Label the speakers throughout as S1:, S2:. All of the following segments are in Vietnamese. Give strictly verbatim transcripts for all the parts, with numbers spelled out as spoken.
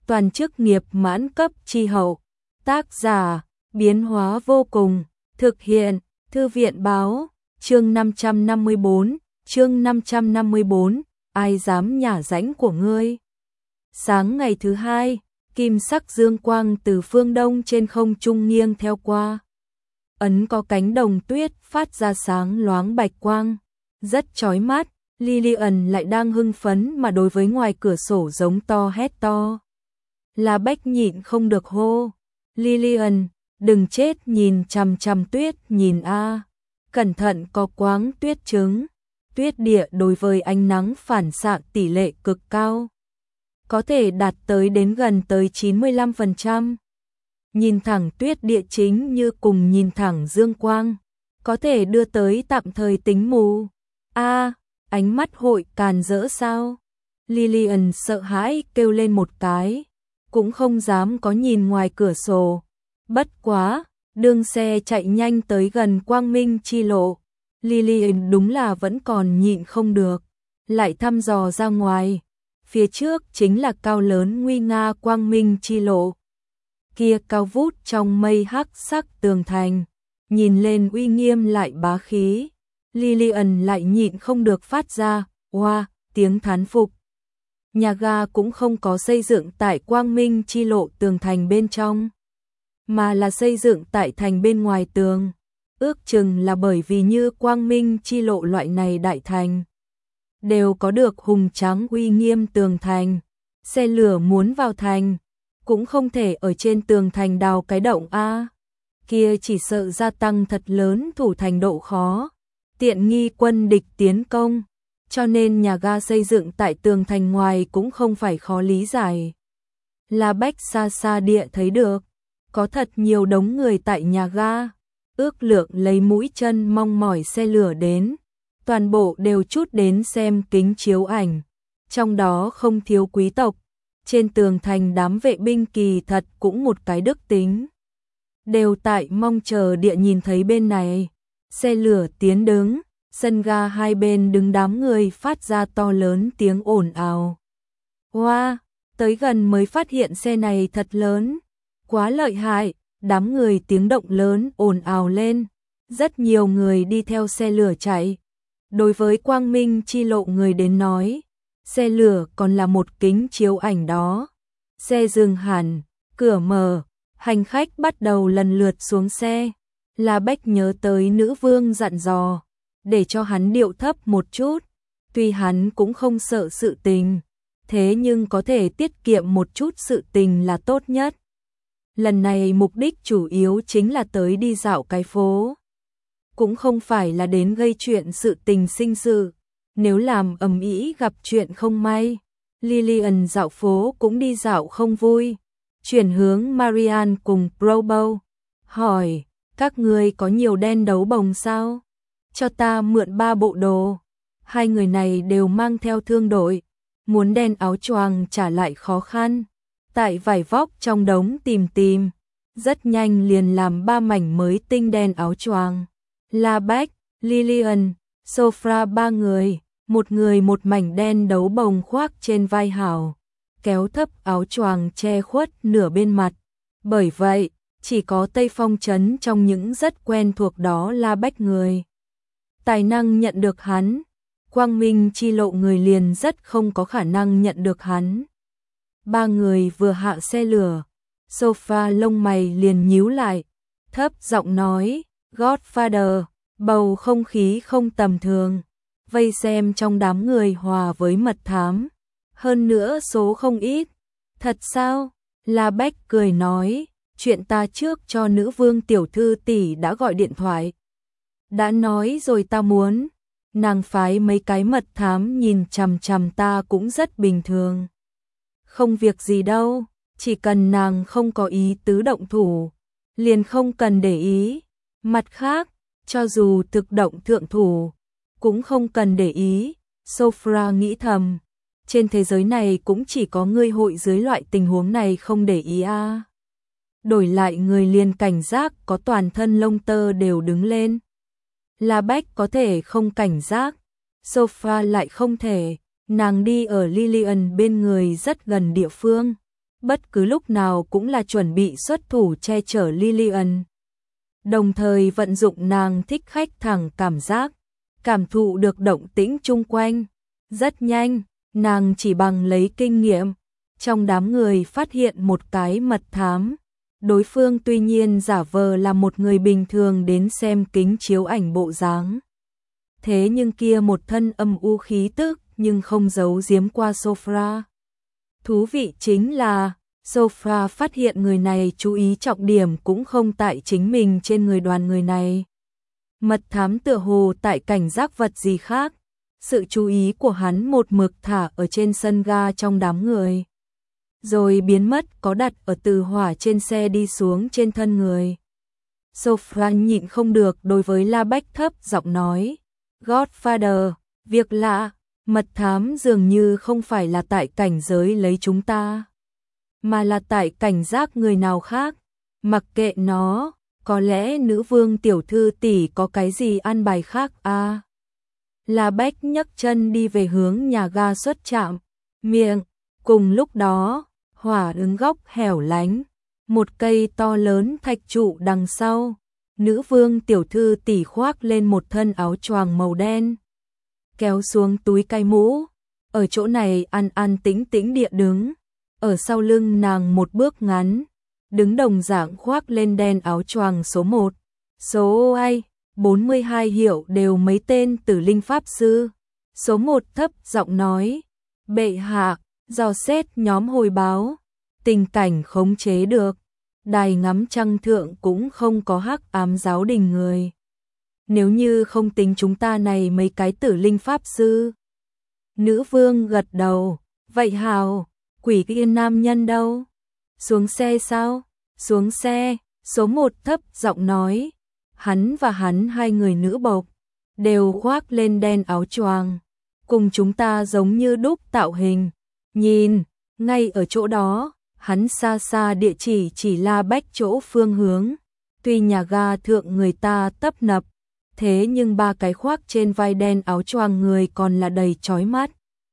S1: toàn chức nghiệp mãn cấp chi hậu. Tác giả, biến hóa vô cùng, thực hiện, thư viện báo, chương năm trăm năm mươi bốn, chương năm trăm năm mươi bốn, ai dám nhả rãnh của ngươi. Sáng ngày thứ hai, kim sắc dương quang từ phương đông trên không trung nghiêng theo qua. Ấn có cánh đồng tuyết phát ra sáng loáng bạch quang, rất chói mắt. Lillian lại đang hưng phấn mà đối với ngoài cửa sổ giống to hét to. La Bách nhịn không được hô. Lillian, đừng chết nhìn chằm chằm tuyết nhìn a, cẩn thận có quáng tuyết trứng. Tuyết địa đối với ánh nắng phản xạ tỷ lệ cực cao, có thể đạt tới đến gần tới chín mươi lăm phần trăm. Nhìn thẳng tuyết địa chính như cùng nhìn thẳng dương quang, có thể đưa tới tạm thời tính mù. A, ánh mắt hội càn rỡ sao? Lillian sợ hãi kêu lên một cái, cũng không dám có nhìn ngoài cửa sổ. Bất quá, đường xe chạy nhanh tới gần quang minh chi lộ. Lillian đúng là vẫn còn nhịn không được, lại thăm dò ra ngoài. Phía trước chính là cao lớn nguy nga quang minh chi lộ. Kia cao vút trong mây hắc sắc tường thành, nhìn lên uy nghiêm lại bá khí. Lillian lại nhịn không được phát ra, oa, wow, tiếng thán phục. Nhà ga cũng không có xây dựng tại quang minh chi lộ tường thành bên trong, mà là xây dựng tại thành bên ngoài tường. Ước chừng là bởi vì như quang minh chi lộ loại này đại thành, đều có được hùng tráng uy nghiêm tường thành. Xe lửa muốn vào thành, cũng không thể ở trên tường thành đào cái động a, kia chỉ sợ gia tăng thật lớn thủ thành độ khó, tiện nghi quân địch tiến công, cho nên nhà ga xây dựng tại tường thành ngoài cũng không phải khó lý giải. La Bách xa xa địa thấy được, có thật nhiều đống người tại nhà ga, ước lượng lấy mũi chân mong mỏi xe lửa đến, toàn bộ đều chút đến xem kính chiếu ảnh, trong đó không thiếu quý tộc. Trên tường thành đám vệ binh kỳ thật cũng một cái đức tính, đều tại mong chờ địa nhìn thấy bên này. Xe lửa tiến đứng, sân ga hai bên đứng đám người phát ra to lớn tiếng ồn ào. Hoa, wow, tới gần mới phát hiện xe này thật lớn, quá lợi hại, đám người tiếng động lớn ồn ào lên, rất nhiều người đi theo xe lửa chạy. Đối với quang minh chi lộ người đến nói, xe lửa còn là một kính chiếu ảnh đó. Xe dừng hẳn, cửa mở, hành khách bắt đầu lần lượt xuống xe. La Bách nhớ tới nữ vương dặn dò, để cho hắn điệu thấp một chút. Tuy hắn cũng không sợ sự tình, thế nhưng có thể tiết kiệm một chút sự tình là tốt nhất. Lần này mục đích chủ yếu chính là tới đi dạo cái phố, cũng không phải là đến gây chuyện sự tình sinh sự. Nếu làm ầm ĩ gặp chuyện không may, Lillian dạo phố cũng đi dạo không vui. Chuyển hướng Marian cùng Probo, hỏi, các ngươi có nhiều đen đấu bồng sao? Cho ta mượn ba bộ đồ. Hai người này đều mang theo thương đội, muốn đen áo choàng trả lại khó khăn. Tại vải vóc trong đống tìm tìm, rất nhanh liền làm ba mảnh mới tinh đen áo choàng. La Bách, Lillian, Sophia ba người, một người một mảnh đen đấu bồng khoác trên vai hảo, kéo thấp áo choàng che khuất nửa bên mặt. Bởi vậy, chỉ có Tây Phong Trấn trong những rất quen thuộc đó La Bách người. Tài năng nhận được hắn, quang minh chi lộ người liền rất không có khả năng nhận được hắn. Ba người vừa hạ xe lửa, Sophia lông mày liền nhíu lại, thấp giọng nói, Godfather, bầu không khí không tầm thường. Vây xem trong đám người hòa với mật thám, hơn nữa số không ít. Thật sao? La Bách cười nói, chuyện ta trước cho nữ vương tiểu thư tỷ đã gọi điện thoại. Đã nói rồi ta muốn, nàng phái mấy cái mật thám nhìn chằm chằm ta cũng rất bình thường. Không việc gì đâu, chỉ cần nàng không có ý tứ động thủ, liền không cần để ý. Mặt khác, cho dù thực động thượng thủ, cũng không cần để ý. Sophia nghĩ thầm, trên thế giới này cũng chỉ có ngươi hội dưới loại tình huống này không để ý a. À. Đổi lại người liền cảnh giác có toàn thân lông tơ đều đứng lên. La Bách có thể không cảnh giác, Sophia lại không thể, nàng đi ở Lillian bên người rất gần địa phương, bất cứ lúc nào cũng là chuẩn bị xuất thủ che chở Lillian. Đồng thời vận dụng nàng thích khách thẳng cảm giác, cảm thụ được động tĩnh chung quanh. Rất nhanh, nàng chỉ bằng lấy kinh nghiệm, trong đám người phát hiện một cái mật thám. Đối phương tuy nhiên giả vờ là một người bình thường đến xem kính chiếu ảnh bộ dáng. Thế nhưng kia một thân âm u khí tức nhưng không giấu giếm qua Sophra. Thú vị chính là, Sophra phát hiện người này chú ý trọng điểm cũng không tại chính mình trên người đoàn người này. Mật thám tựa hồ tại cảnh giác vật gì khác, sự chú ý của hắn một mực thả ở trên sân ga trong đám người. Rồi biến mất có đặt ở từ hỏa trên xe đi xuống trên thân người. Sophra nhịn không được đối với La Bách thấp giọng nói, Godfather, việc lạ, mật thám dường như không phải là tại cảnh giới lấy chúng ta, mà là tại cảnh giác người nào khác. Mặc kệ nó, có lẽ nữ vương tiểu thư tỷ có cái gì ăn bài khác à? La Bách nhấc chân đi về hướng nhà ga xuất trạm, miệng. Cùng lúc đó, hỏa ứng góc hẻo lánh, một cây to lớn thạch trụ đằng sau, nữ vương tiểu thư tỷ khoác lên một thân áo choàng màu đen, kéo xuống túi cay mũ, ở chỗ này an an tĩnh tĩnh địa đứng, ở sau lưng nàng một bước ngắn, đứng đồng dạng khoác lên đen áo choàng số một, số ai, bốn mươi hai hiệu đều mấy tên tử linh pháp sư. Số một thấp giọng nói, bệ hạ, dò xét nhóm hồi báo, tình cảnh khống chế được, đài ngắm trăng thượng cũng không có hắc ám giáo đình người. Nếu như không tính chúng ta này mấy cái tử linh pháp sư. Nữ vương gật đầu, vậy hào, quỷ kia nam nhân đâu? Xuống xe sao? Xuống xe, số một thấp giọng nói, hắn và hắn hai người nữ bộc, đều khoác lên đen áo choàng, cùng chúng ta giống như đúc tạo hình. Nhìn, ngay ở chỗ đó, hắn xa xa địa chỉ chỉ La Bách chỗ phương hướng. Tuy nhà ga thượng người ta tấp nập, thế nhưng ba cái khoác trên vai đen áo choàng người còn là đầy chói mắt.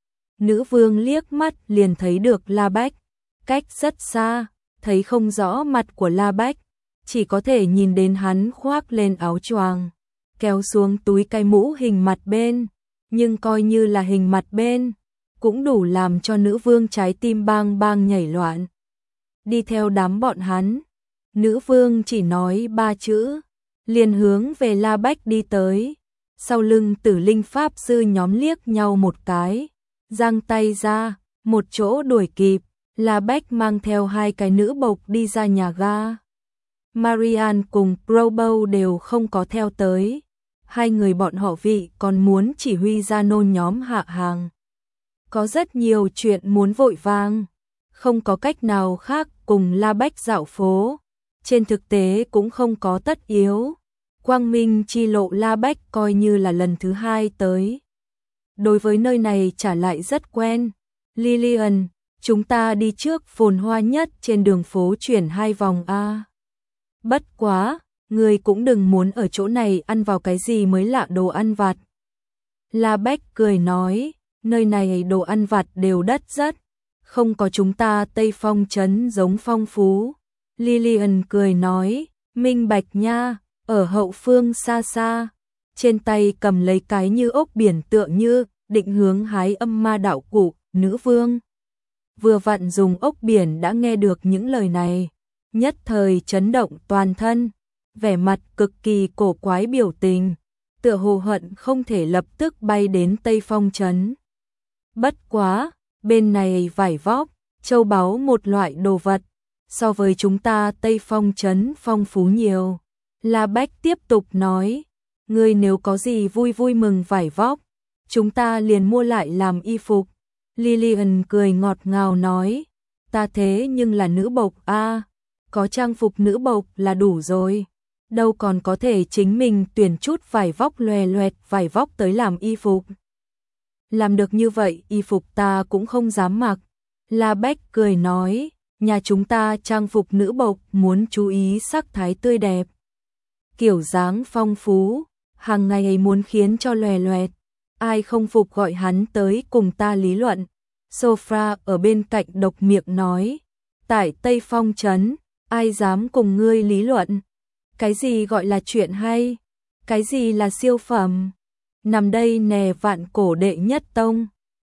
S1: Nữ vương liếc mắt liền thấy được La Bách, cách rất xa, thấy không rõ mặt của La Bách, chỉ có thể nhìn đến hắn khoác lên áo choàng, kéo xuống túi cay mũ hình mặt bên, nhưng coi như là hình mặt bên, cũng đủ làm cho nữ vương trái tim bang bang nhảy loạn. Đi theo đám bọn hắn, nữ vương chỉ nói ba chữ, liền hướng về La Bách đi tới. Sau lưng tử linh pháp sư nhóm liếc nhau một cái, giang tay ra, một chỗ đuổi kịp. La Bách mang theo hai cái nữ bộc đi ra nhà ga. Marian cùng Probo đều không có theo tới. Hai người bọn họ vị còn muốn chỉ huy ra nôn nhóm hạ hàng. Có rất nhiều chuyện muốn vội vàng, không có cách nào khác cùng La Bách dạo phố. Trên thực tế cũng không có tất yếu. Quang Minh chi lộ La Bách coi như là lần thứ hai tới. Đối với nơi này trả lại rất quen. Lillian, chúng ta đi trước phồn hoa nhất trên đường phố chuyển hai vòng a. Bất quá, người cũng đừng muốn ở chỗ này ăn vào cái gì mới lạ đồ ăn vặt. La Bách cười nói, nơi này đồ ăn vặt đều đắt rất, không có chúng ta Tây Phong trấn giống phong phú. Lillian cười nói, minh bạch nha, ở hậu phương xa xa, trên tay cầm lấy cái như ốc biển tựa như, định hướng hái âm ma đạo cụ, nữ vương. Vừa vặn dùng ốc biển đã nghe được những lời này, nhất thời chấn động toàn thân, vẻ mặt cực kỳ cổ quái biểu tình, tựa hồ hận không thể lập tức bay đến Tây Phong trấn. Bất quá, bên này vải vóc, châu báu một loại đồ vật, so với chúng ta Tây Phong trấn phong phú nhiều. La Bách tiếp tục nói, ngươi nếu có gì vui vui mừng vải vóc, chúng ta liền mua lại làm y phục. Lillian cười ngọt ngào nói, ta thế nhưng là nữ bộc a, có trang phục nữ bộc là đủ rồi, đâu còn có thể chính mình tuyển chút vải vóc loè loẹt vải vóc tới làm y phục. Làm được như vậy y phục ta cũng không dám mặc. La Bách cười nói, nhà chúng ta trang phục nữ bộc muốn chú ý sắc thái tươi đẹp, kiểu dáng phong phú, hàng ngày ấy muốn khiến cho loè loẹt. Ai không phục gọi hắn tới cùng ta lý luận. Sophra ở bên cạnh độc miệng nói, tại Tây Phong Trấn, ai dám cùng ngươi lý luận? Cái gì gọi là chuyện hay? Cái gì là siêu phẩm? Nằm đây nè vạn cổ đệ nhất tông.